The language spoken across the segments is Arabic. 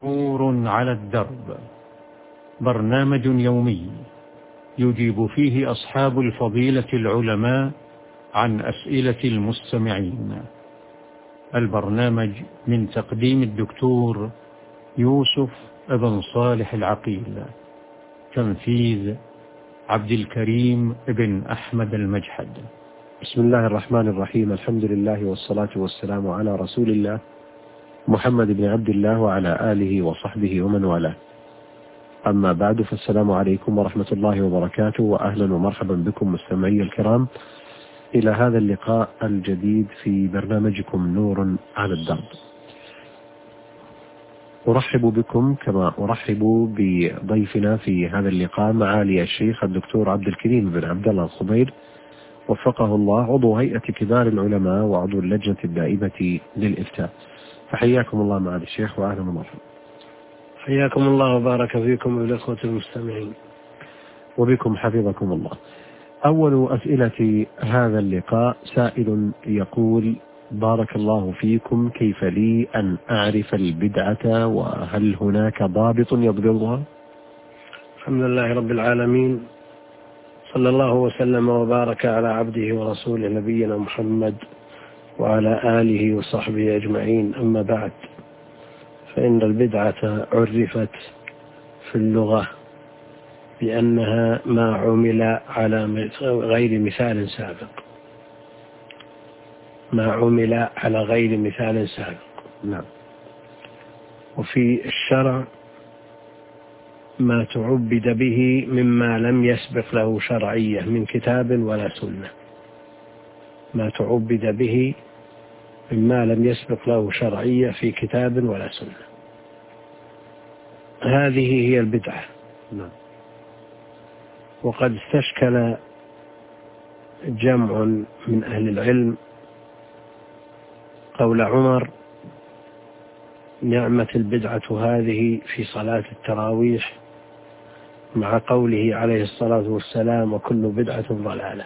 نور على الدرب، برنامج يومي يجيب فيه أصحاب الفضيلة العلماء عن أسئلة المستمعين. البرنامج من تقديم الدكتور يوسف بن صالح العقيل، تنفيذ عبد الكريم بن أحمد المجحد. بسم الله الرحمن الرحيم. الحمد لله والصلاة والسلام على رسول الله محمد بن عبد الله وعلى آله وصحبه ومن والاه. أما بعد، فالسلام عليكم ورحمة الله وبركاته، وأهلا ومرحبا بكم مستمعي الكرام إلى هذا اللقاء الجديد في برنامجكم نور على الدرب. أرحب بكم كما أرحب بضيفنا في هذا اللقاء معالي الشيخ الدكتور عبد الكريم بن عبد الله الخبير، وفقه الله، عضو هيئة كبار العلماء وعضو اللجنة الدائمة للإفتاء. فحياكم الله معالي الشيخ وأهلا ومرحبا. حياكم الله وبارك فيكم والإخوة المستمعين. وبكم حفظكم الله. أول أسئلة هذا اللقاء سائل يقول: بارك الله فيكم، كيف لي أن أعرف البدعة، وهل هناك ضابط يضبطها؟ الحمد لله رب العالمين، صلى الله وسلم وبارك على عبده ورسوله نبينا محمد وعلى آله وصحبه أجمعين. أما بعد، فإن البدعة عرفت في اللغة بأنها ما عمل على غير مثال سابق، ما عمل على غير مثال سابق. نعم. وفي الشرع ما تعبد به مما لم يسبق له شرعية من كتاب ولا سنة، ما تعبد به مما لم يسبق له شرعية في كتاب ولا سنة، هذه هي البدعة. نعم. وقد استشكل جمع من أهل العلم قول عمر: نعمة البدعة هذه في صلاة التراويح، مع قوله عليه الصلاة والسلام: وكل بدعة ضلالة.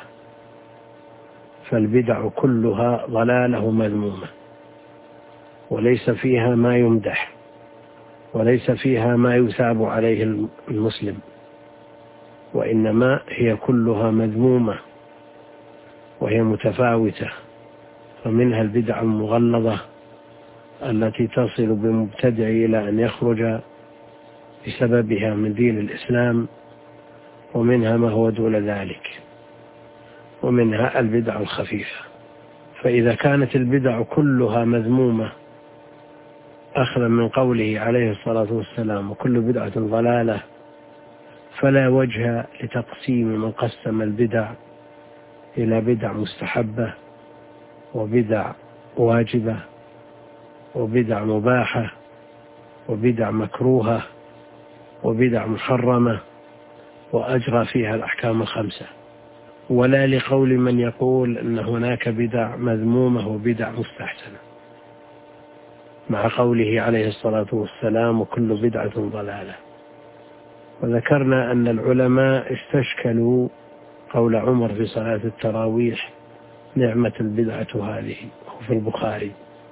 فالبدع كلها ضلالة مذمومة، وليس فيها ما يمدح، وليس فيها ما يثاب عليه المسلم، وإنما هي كلها مذمومة وهي متفاوتة. فمنها البدع المغلظة التي تصل بمبتدع إلى أن يخرج بسببها من دين الإسلام، ومنها ما هو دون ذلك، ومنها البدع الخفيفة. فإذا كانت البدع كلها مذمومة أخذا من قوله عليه الصلاة والسلام: وكل بدعة ضلالة، فلا وجه لتقسيم من قسم البدع إلى بدع مستحبة، وبدع واجبة، وبدع مباحة، وبدع مكروهة، وبدع محرمة، وأجرى فيها الأحكام الخمسة، ولا لقول من يقول أن هناك بدع مذمومة وبدع مستحسنة، مع قوله عليه الصلاة والسلام: وكل بدعة ضلالة. وذكرنا أن العلماء استشكلوا قول عمر في صلاة التراويح: نعمة البدعة هذه، في البخاري.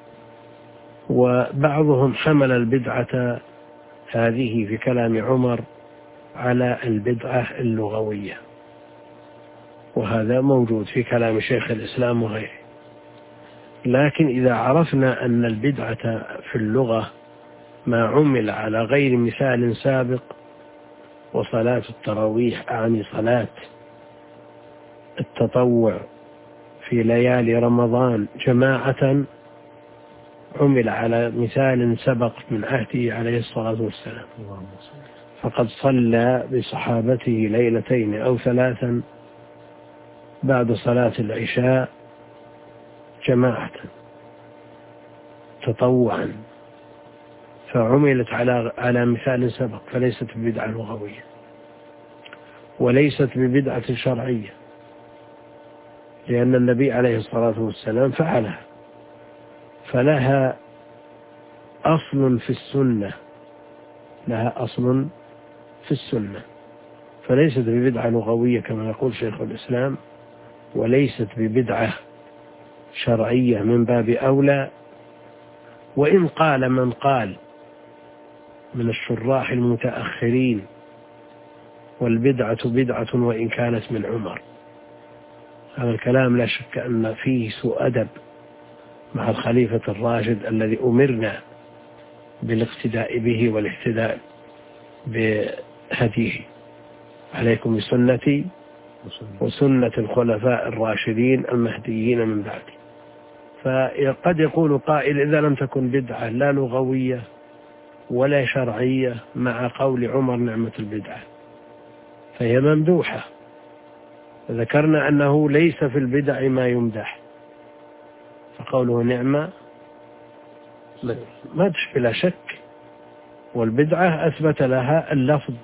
وبعضهم حمل البدعة هذه في كلام عمر على البدعة اللغوية، وهذا موجود في كلام شيخ الإسلام وغيره. لكن إذا عرفنا أن البدعة في اللغة ما عمل على غير مثال سابق، وصلاة التراويح أعني صلاة التطوع في ليالي رمضان جماعة، عمل على مثال سبق من عهده عليه الصلاة والسلام، فقد صلى بصحابته ليلتين أو ثلاثا بعد صلاة العشاء جماعة تطوعا، فعملت على مثال سبق، فليست ببدعة لغوية وليست ببدعة شرعية، لأن النبي عليه الصلاة والسلام فعلها، فلها أصل في السنة، لها أصل في السنة، فليست ببدعة لغوية كما يقول شيخ الإسلام، وليست ببدعة شرعية من باب أولى. وإن قال من قال من الشراح المتأخرين، والبدعة بدعة وإن كانت من عمر. هذا الكلام لا شك أن فيه سوء أدب مع الخليفة الراشد الذي أمرنا بالاقتداء به والاهتداء بهديه. عليكم بسنتي وسنة الخلفاء الراشدين المهديين من بعدي. فقد يقول قائل إذا لم تكن بدعة لا لغوية ولا شرعية مع قول عمر نعمة البدعة فهي ممدوحة. ذكرنا أنه ليس في البدع ما يمدح، فقوله نعمة مدح بلا شك، والبدعة أثبت لها اللفظ،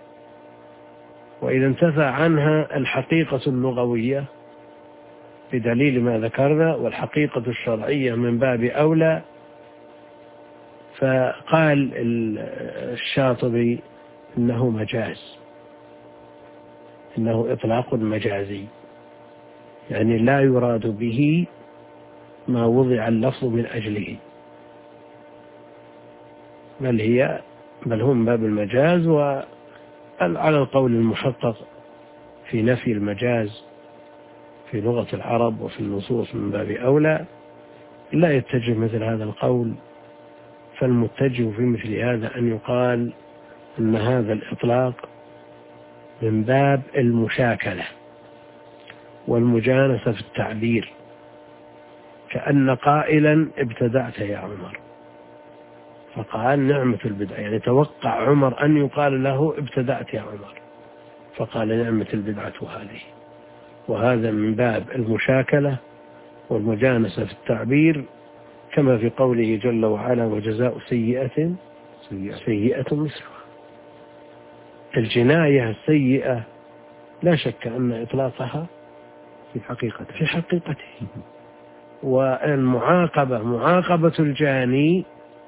وإذا انتفى عنها الحقيقة اللغوية بدليل ما ذكرنا والحقيقة الشرعية من باب أولى. فقال الشاطبي إنه مجاز، إنه إطلاق مجازي، يعني لا يراد به ما وضع اللفظ من أجله، بل هو من باب المجاز. وعلى القول المحقق في نفي المجاز في لغة العرب وفي النصوص من باب أولى لا يتجه مثل هذا القول. فالمتجه في مثل هذا أن يقال أن هذا الإطلاق من باب المشاكلة والمجانسة في التعبير، كأن قائلا ابتدعت يا عمر فقال نعمة البدعة، يعني توقع عمر أن يقال له ابتدعت يا عمر فقال نعمة البدعة هذه. وهذا من باب المشاكلة والمجانسة في التعبير، كما في قوله جل وعلا وجزاء سيئة مثلها. الجناية السيئة لا شك أن إطلاقها في حقيقته والمعاقبة معاقبة الجاني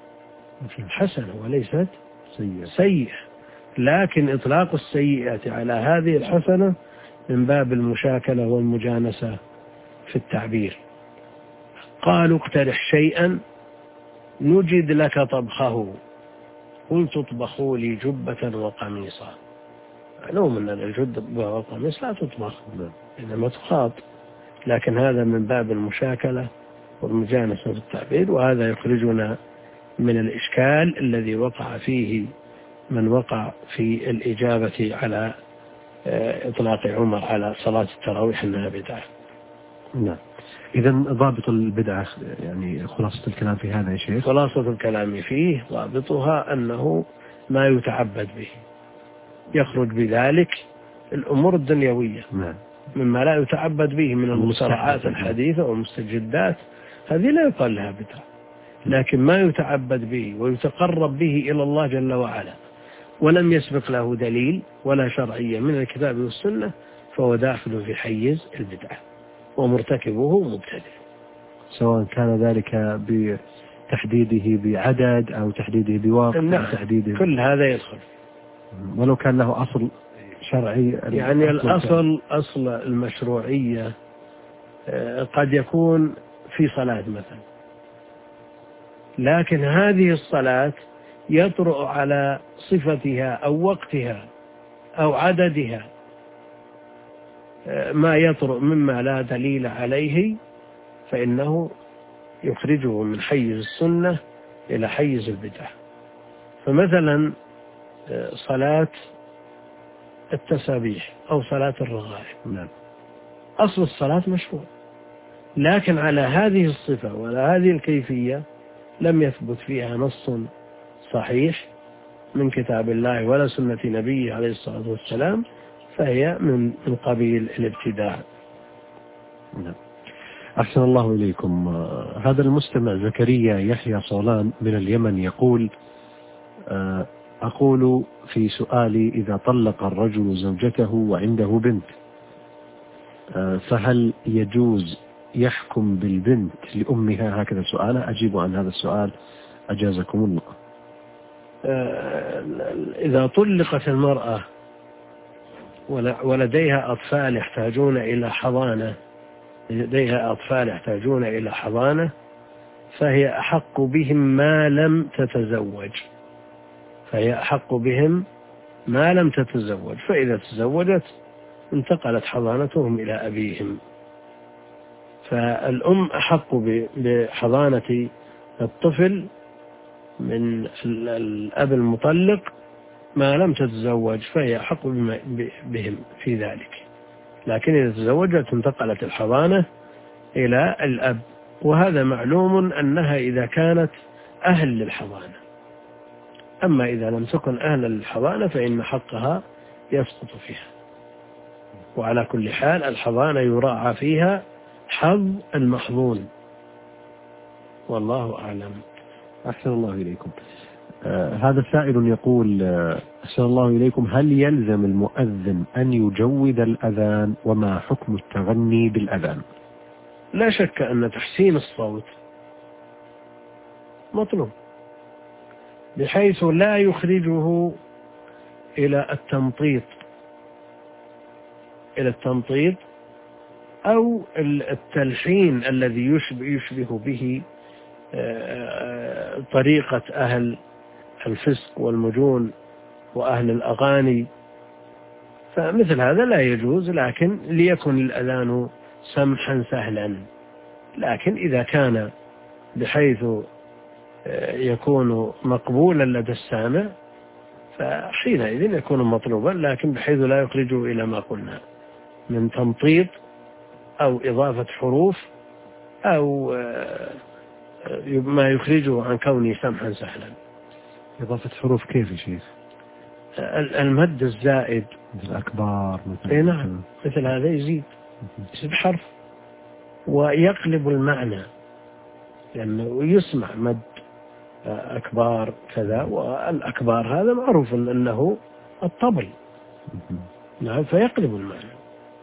حسنة وليست سيئة، لكن إطلاق السيئة على هذه الحسنة من باب المشاكلة والمجانسة في التعبير. قالوا اقترح شيئا نجد لك طبخه قلت اطبخوا لي جبة وقميصا. معلوم أن الجبة والقميص لا تطبخ إنما تخاط، لكن هذا من باب المشاكلة والمجانسة في التعبير. وهذا يخرجنا من الإشكال الذي وقع فيه من وقع في الإجابة على إطلاق عمر على صلاة التراويح أنها بدعة. نعم. إذا ضابط البدعة يعني خلاصة الكلام في هذا يا شيخ؟ خلاصة الكلام فيه ضابطها أنه ما يتعبد به، يخرج بذلك الأمور الدنيوية. نعم. مما لا يتعبد به من المصطلحات الحديثة والمستجدات هذه لا يقال لها بدعة، لكن ما يتعبد به ويتقرب به إلى الله جل وعلا ولم يسبق له دليل ولا شرعية من الكتاب والسنة فهو داخل في حيز البدعة ومرتكبه مبتدع، سواء كان ذلك بتحديده بعدد أو تحديده بوقت. نعم. أو تحديده كل هذا يدخل ولو كان له أصل شرعي. يعني أصل المشروعية قد يكون في صلاة مثلا، لكن هذه الصلاة يطرأ على صفتها أو وقتها أو عددها ما يطرأ مما لا دليل عليه فإنه يخرجه من حيز السنة إلى حيز البدعة. فمثلا صلاة التسابيح أو صلاة الرغائب، نعم. أصل الصلاة مشروع، لكن على هذه الصفة وعلى هذه الكيفية لم يثبت فيها نص صحيح من كتاب الله ولا سنة نبيه عليه الصلاة والسلام، فهي من قبيل الابتداع. نعم. أحسن الله إليكم. هذا المستمع زكريا يحيى صولان من اليمن يقول أقول في سؤالي إذا طلق الرجل زوجته وعنده بنت فهل يجوز يحكم بالبنت لأمها؟ هكذا سؤاله. أجيب عن هذا السؤال أجازكم الله. إذا طلقت المرأة ولديها أطفال يحتاجون إلى حضانة فهي أحق بهم ما لم تتزوج، فهي أحق بهم ما لم تتزوج، فإذا تزوجت انتقلت حضانتهم إلى أبيهم. فالأم أحق بحضانة الطفل من الأب المطلق ما لم تتزوج، فهي أحق بهم في ذلك. لكن إذا تزوجت انتقلت الحضانة إلى الأب، وهذا معلوم أنها إذا كانت أهل للحضانة. أما إذا لم تكن أهل للحضانة فإن حقها يسقط فيها. وعلى كل حال الحضانة يراعى فيها حظ المحظون، والله أعلم. أحسن الله إليكم. هذا سائل يقول أحسن الله إليكم، هل يلزم المؤذن أن يجود الأذان، وما حكم التغني بالأذان؟ لا شك أن تحسين الصوت مطلوب، بحيث لا يخرجه إلى التمطيط أو التلحين الذي يشبه به طريقة أهل الفسق والمجون وأهل الأغاني، فمثل هذا لا يجوز، لكن ليكن الأذان سمحا سهلا. لكن إذا كان بحيث يكون مقبولا لدى السامع فحينئذ يكون مطلوبا، لكن بحيث لا يخرجه إلى ما قلنا من تمطيط أو إضافة حروف أو ما يخرجه عن كونه سمحا سهلا. إضافة حروف كيف يا شيخ؟ المد الزائد مثل الأكبار مثل نعم، مثل هذا يزيد حرف ويقلب المعنى، لأنه يسمع مد أكبار كذا، والأكبار هذا معروف أنه الطبل، نعم، فيقلب المعنى.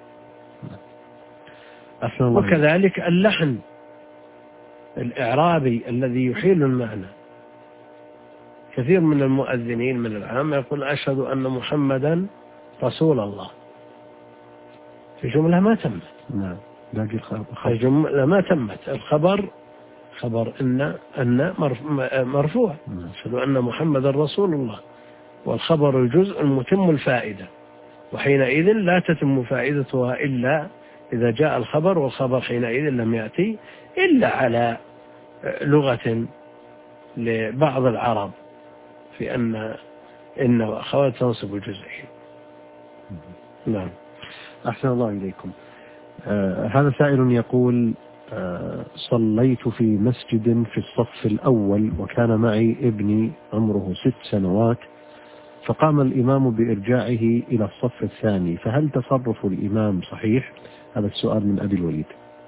وكذلك اللحن الإعرابي الذي يحيل المعنى. كثير من المؤذنين من العام يقول أشهد أن محمدا رسول الله، في جملة ما تمت. نعم، باقي في جملة ما تمت. الخبر خبر أن مرفوع، أشهد أن محمدا رسول الله، والخبر الجزء المتم الفائدة، وحينئذ لا تتم فائدتها إلا إذا جاء الخبر، والخبر حينئذ لم يأتي إلا على لغة لبعض العرب في إن وأخوات تنصب الجزئين. نعم. أحسن الله إليكم. هذا سائل يقول صليت في مسجد في الصف الأول، وكان معي ابني عمره 6 سنوات، فقام الإمام بإرجاعه إلى الصف الثاني، فهل تصرف الإمام صحيح؟ هذا السؤال من أبي الوليد.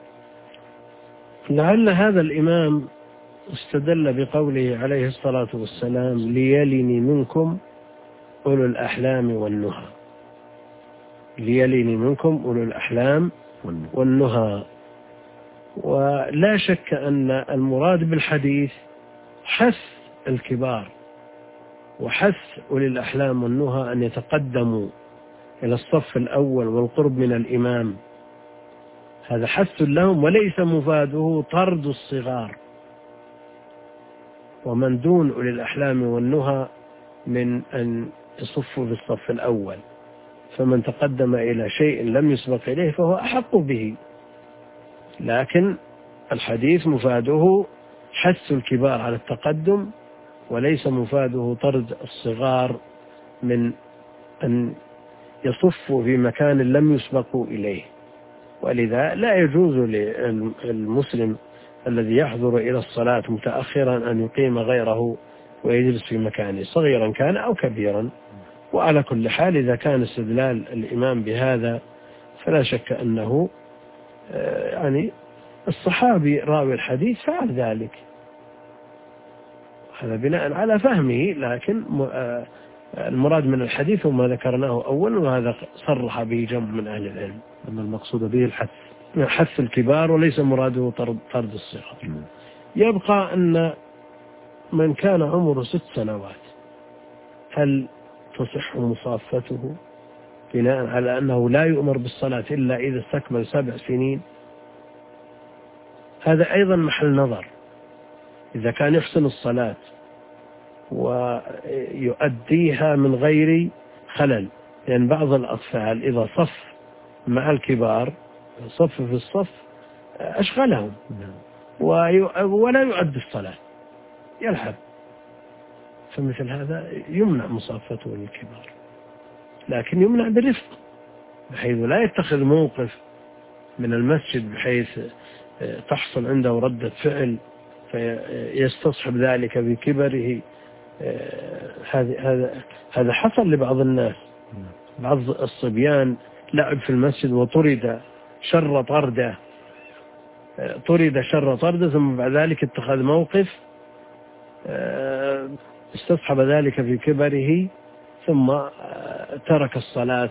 لعل هذا الإمام استدل بقوله عليه الصلاة والسلام ليلني منكم أولو الأحلام والنهى، ليلني منكم أولو الأحلام والنهى. ولا شك أن المراد بالحديث حث الكبار وحث أولي الأحلام والنهى أن يتقدموا إلى الصف الأول والقرب من الإمام، هذا حث لهم، وليس مفاده طرد الصغار. ومن دون أولي الأحلام والنهى من أن يصفوا في الصف الأول، فمن تقدم إلى شيء لم يسبق إليه فهو أحق به. لكن الحديث مفاده حث الكبار على التقدم، وليس مفاده طرد الصغار من أن يصفوا في مكان لم يسبقوا إليه. ولذا لا يجوز للمسلم الذي يحضر إلى الصلاة متأخرا أن يقيم غيره ويجلس في مكانه، صغيرا كان أو كبيرا. وعلى كل حال إذا كان استدلال الإمام بهذا فلا شك أنه يعني الصحابي راوي الحديث فعل ذلك، هذا بناء على فهمه. لكن المراد من الحديث وما ذكرناه أولا، وهذا صرح به جمع من أهل العلم أن المقصود به حث الكبار وليس مراده طرد الصغار. يبقى أن من كان عمره 6 سنوات هل تصح مصافته بناء على أنه لا يؤمر بالصلاة إلا إذا استكمل 7 سنين؟ هذا أيضا محل نظر. إذا كان يحسن الصلاة ويؤديها من غير خلل، لأن بعض الأطفال إذا صف مع الكبار صف في الصف أشغلهم ولا يؤدي الصلاة، يلعب، فمثل هذا يمنع مصافته للكبار، لكن يمنع برفق بحيث لا يتخذ موقف من المسجد بحيث تحصل عنده ردة فعل فيستصحب ذلك بكبره. هذا حصل لبعض الناس، بعض الصبيان لعب في المسجد وطرد شر طردة ثم بعد ذلك اتخذ موقف استصحب ذلك في كبره ثم ترك الصلاة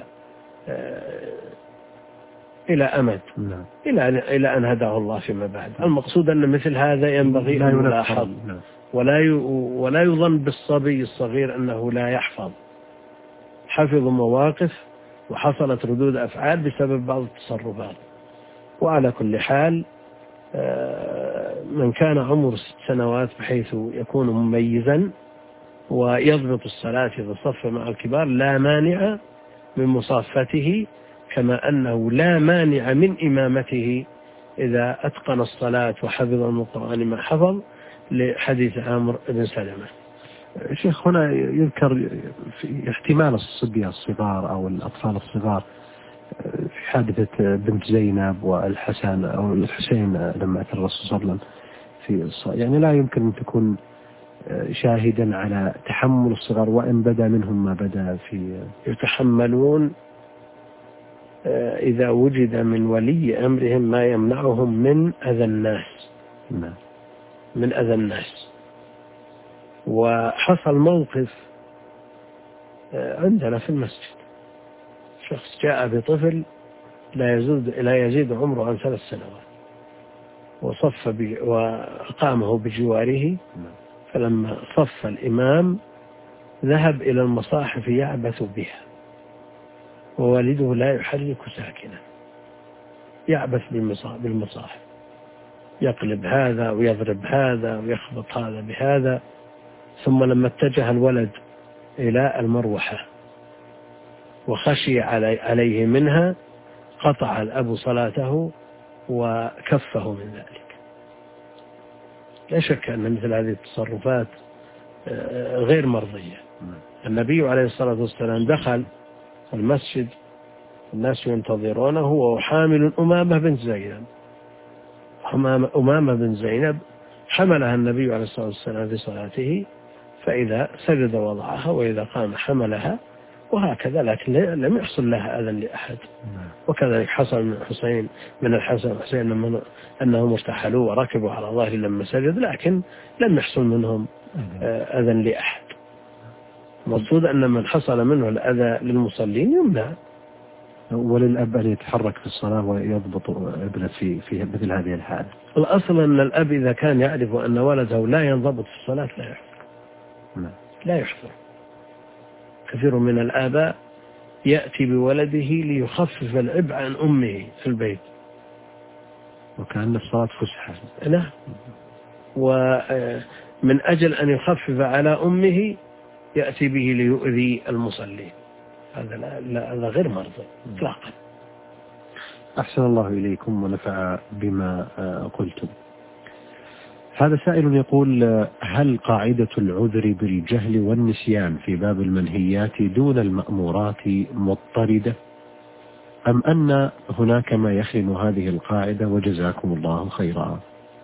إلى أمد إلى أن هداه الله فيما بعد. المقصود أن مثل هذا ينبغي أن يلاحظ ولا يظن بالصبي الصغير أنه لا يحفظ، حفظ مواقف وحصلت ردود أفعال بسبب بعض التصرفات. وعلى كل حال من كان عمره 6 سنوات بحيث يكون مميزا ويضبط الصلاة إذا صف مع الكبار لا مانع من مصافته، كما أنه لا مانع من إمامته إذا أتقن الصلاة وحفظ القرآن ما حفظ، لحديث عامر بن سلمة. شيخ هنا يذكر في احتمال الصبية الصغار أو الأطفال الصغار في حادثة بنت زينب والحسن أو الحسين لما أتى الرسول صلى الله عليه وسلم في الصلاة، يعني لا يمكن أن تكون شاهدا على تحمل الصغار وإن بدا منهم ما بدا في يتحملون إذا وجد من ولي أمرهم ما يمنعهم من أذى الناس. من أذى الناس. وحصل موقف عندنا في المسجد، شخص جاء بطفل لا يزيد عمره عن 3 سنوات وأقامه بجواره، فلما صف الإمام ذهب إلى المصاحف يعبث بها ووالده لا يحرك ساكنا، يعبث بالمصاحف، يقلب هذا ويضرب هذا ويخبط هذا بهذا. ثم لما اتجه الولد إلى المروحة وخشي عليه منها قطع الأب صلاته وكفه من ذلك. لا شك أن مثل هذه التصرفات غير مرضية. النبي عليه الصلاة والسلام دخل المسجد الناس ينتظرونه وهو حامل أمامة بنت زينب. أمامة بنت زينب حملها النبي عليه الصلاة والسلام في صلاته، فإذا سجد وضعها وإذا قام حملها وهكذا، لكن لم يحصل لها أذى لأحد. وكذلك حصل من الحسن والحسين أنهم ارتحلوا وركبوا على ظهره لما سجد، لكن لم يحصل منهم أذى لأحد. المقصود أن من حصل منه الأذى للمصلين يمنع. وللأب أن يتحرك في الصلاة ويضبط ابنه في مثل هذه الحالة. الأصل أن الأب إذا كان يعرف أن ولده لا ينضبط في الصلاة لا يحضر. كثير من الآباء يأتي بولده ليخفف العبء عن أمه في البيت، وكأن الصلاة فسحة. لا، ومن أجل أن يخفف على أمه يأتي به ليؤذي المصلي. هذا غير مرضي إطلاقا. أحسن الله إليكم ونفع بما قلتم. هذا سائل يقول: هل قاعدة العذر بالجهل والنسيان في باب المنهيات دون المأمورات مضطردة، أم أن هناك ما يخدم هذه القاعدة؟ وجزاكم الله خيرا.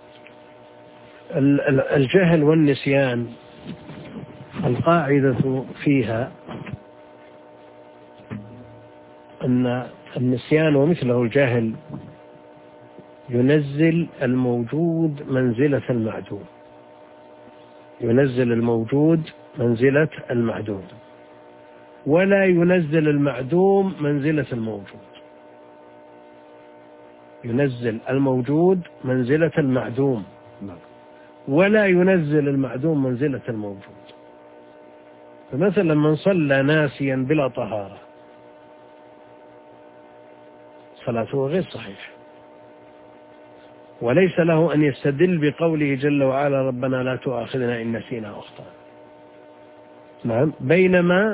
الجهل والنسيان القاعدة فيها أن النسيان ومثله الجهل ينزل الموجود منزلة المعدوم، ينزل الموجود منزلة المعدوم، ولا ينزل المعدوم منزلة الموجود. ينزل الموجود منزلة المعدوم ولا ينزل المعدوم منزلة الموجود. فمثلا من صلى ناسيا بلا طهارة صلاته غير صحيحة، وليس له أن يستدل بقوله جل وعلا: ربنا لا تؤاخذنا إن نسينا أو أخطأنا. نعم. بينما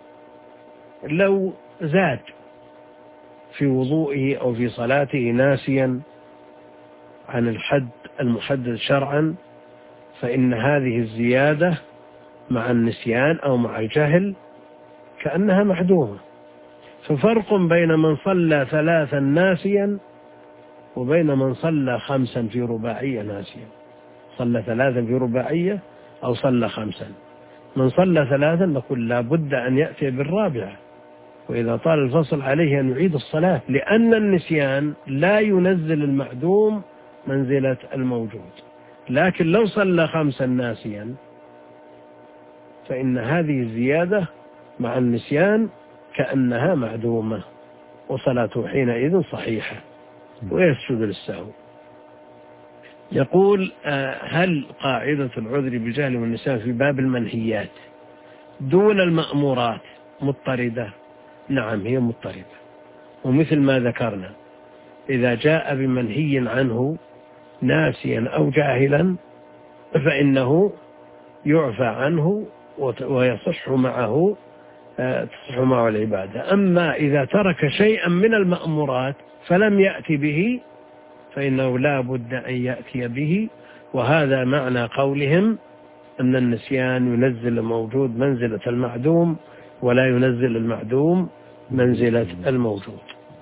لو زاد في وضوئه أو في صلاته ناسيا عن الحد المحدد شرعا، فإن هذه الزيادة مع النسيان أو مع الجهل كأنها معدومة. ففرق بين من صلى 3 ناسيا وبين من صلى 5 في رباعية ناسيا. صلى 3 في رباعية أو صلى 5. من صلى 3 نقول لا بد أن يأتي بالرابعة، وإذا طال الفصل عليه أن يعيد الصلاة، لأن النسيان لا ينزل المعدوم منزلة الموجود. لكن لو صلى 5 ناسيا فإن هذه الزيادة مع النسيان كأنها معدومة، وصلاته حينئذ صحيحة ويسجد للسهو. يقول هل قاعدة العذر بجهل والنسيان في باب المنهيات دون المأمورات مضطردة؟ نعم، هي مضطردة. ومثل ما ذكرنا إذا جاء بمنهي عنه ناسيا أو جاهلا فإنه يعفى عنه ويصح معه العبادة. أما إذا ترك شيئا من المأمورات فلم يأتي به فإنه لا بد أن يأتي به. وهذا معنى قولهم أن النسيان ينزل الموجود منزلة المعدوم ولا ينزل المعدوم منزلة الموجود.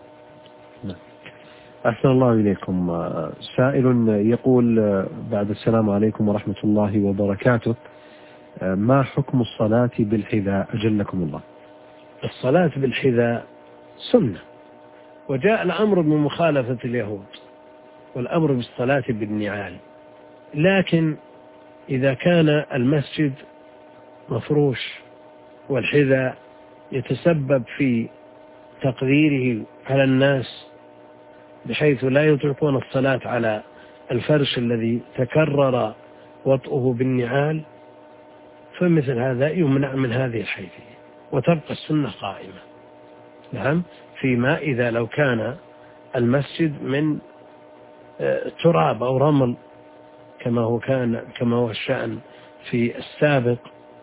أحسن الله إليكم. سائل يقول بعد السلام عليكم ورحمة الله وبركاته، ما حكم الصلاة بالحذاء أجلكم الله؟ الصلاة بالحذاء سنة، وجاء الأمر بمخالفة اليهود والأمر بالصلاة بالنعال. لكن إذا كان المسجد مفروش والحذاء يتسبب في تقديره على الناس بحيث لا يطلقون الصلاة على الفرش الذي تكرر وطئه بالنعال، فمثل هذا يمنع من هذه الحيثية وتبقى السنة قائمة. نعم، فيما إذا لو كان المسجد من تراب أو رمل كما هو الشأن في السابق،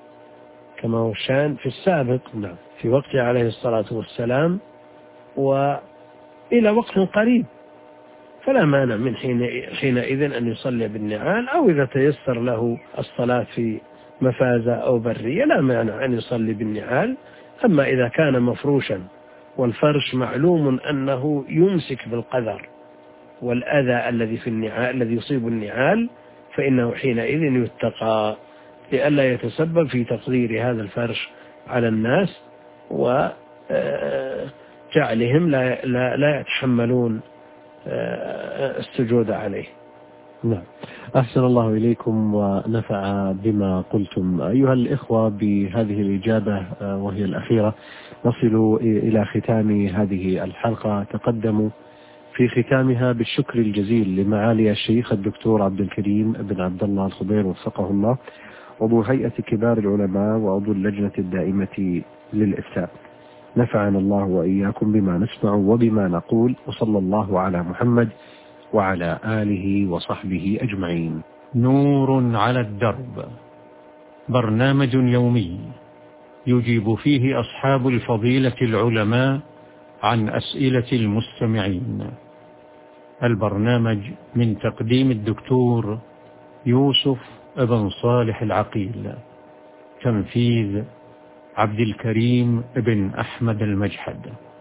نعم، في وقته عليه الصلاة والسلام وإلى وقت قريب، فلا مانع من حينئذ أن يصلي بالنعال، أو إذا تيسر له الصلاة في مفازة أو برية لا مانع أن يصلي بالنعال. أما إذا كان مفروشا والفرش معلوم أنه يمسك بالقذر والأذى الذي في النعال الذي يصيب النعال، فإنه حينئذ يتقى لئلا يتسبب في تقدير هذا الفرش على الناس وجعلهم لا يتحملون السجود عليه. نعم، أحسن الله إليكم ونفع بما قلتم. أيها الإخوة، بهذه الإجابة وهي الأخيرة نصل إلى ختام هذه الحلقة. تقدموا في ختامها بالشكر الجزيل لمعالي الشيخ الدكتور عبد الكريم بن عبد الله الخضير وفقه الله، عضو هيئة كبار العلماء وعضو اللجنة الدائمة للإفتاء. نفعنا الله وإياكم بما نسمع وبما نقول، وصلى الله على محمد وعلى آله وصحبه أجمعين. نور على الدرب، برنامج يومي يجيب فيه أصحاب الفضيلة العلماء عن أسئلة المستمعين. البرنامج من تقديم الدكتور يوسف بن صالح العقيل، تنفيذ عبد الكريم بن أحمد المجحد.